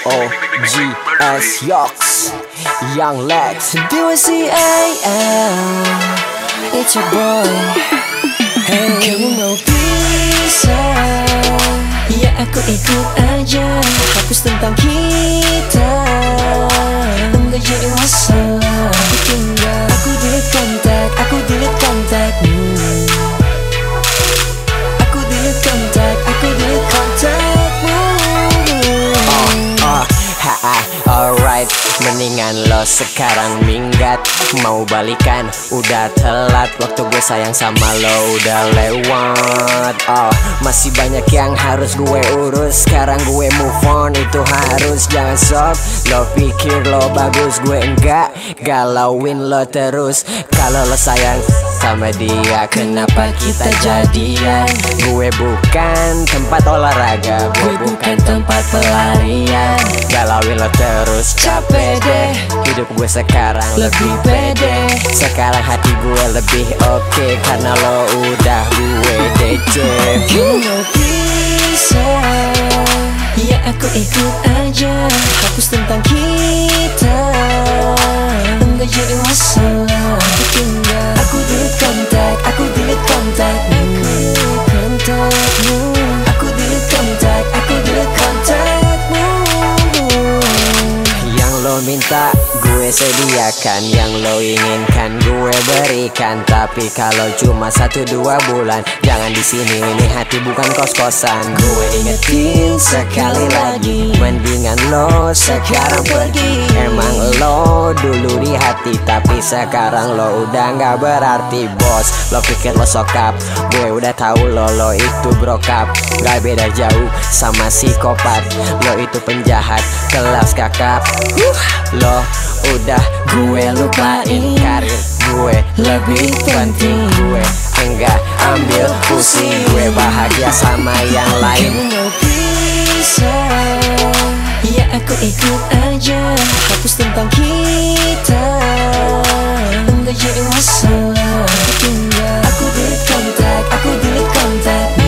OGS Yox, Young Lex, DWCAL, it's your boy. Hey, kamu mau pisah? Ya aku ikut aja. Hapus tentang kita, enggak jadi masalah. Aku tinggal, aku delete kontak, aku delete kontakmu. Aku delete kontak, aku delete kontakmu. Alright, mendingan lo sekarang minggat. Mau balikan, udah telat. Waktu gue sayang sama lo udah lewat. Masih banyak yang harus gue urus. Sekarang gue move on, itu harus. Jangan sok, lo pikir lo bagus, gue enggak. Galauin lo terus. Kalau lo sayang sama dia, kenapa kita jadian? Gue bukan tempat olahraga, gue bukan tempat pelarian. Galauin lo terus, capek deh. Hidup gue sekarang lebih pede. Sekarang hati gue lebih oke, karena lo udah gue DC. Gue mau pisah, ya aku ikut aja. Hapus tentang kita, enggak jadi masalah. Aku tinggal, aku delete kontak, aku delete kontakmu. Aku delete kontak, aku delete kontakmu. Yang lo minta gue sediakan, yang lo inginkan gue berikan. Tapi kalau cuma 1-2 bulan, jangan di sini, ini hati bukan kos-kosan. Gue ingetin sekali lagi, mendingan lo sekarang pergi. Emang lo dulu di hati, tapi sekarang lo udah gak berarti, bos. Lo pikir lo sokap, gue udah tahu lo itu brokap. Gak beda jauh sama psikopat, lo itu penjahat kelas kakap. Lo udah gue lupain, karir gue lebih penting. Gue enggak ambil pusing, gue bahagia sama yang lain. Kamu mau pisah, ya aku ikut aja. Hapus tentang kita, enggak jadi masalah. Aku tinggal, aku delete kontak, aku delete kontakmu.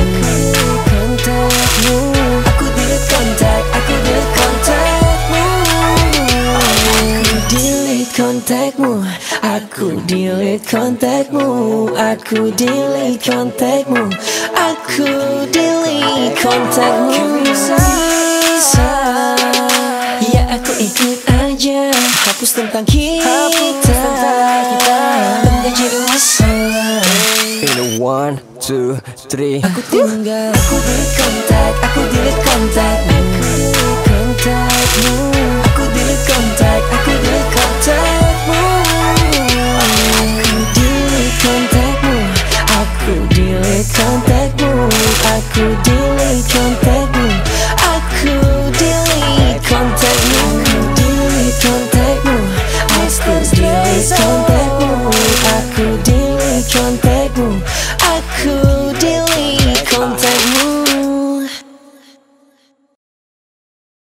Aku delete kontak, aku delete kontakmu. Aku delete kontakmu, aku delete kontakmu, aku delete kontakmu. Bisa, ya aku ikut aja. Hapus tentang kita, enggak jadi masalah. In 1, 2, 3, aku tinggal, aku delete kontak, aku delete kontakmu. Aku delete kontak, aku delete kontakmu. Aku delete kontakmu, aku delete kontakmu, aku delete kontakmu, aku delete kontakmu, aku delete kontakmu, aku delete kontakmu.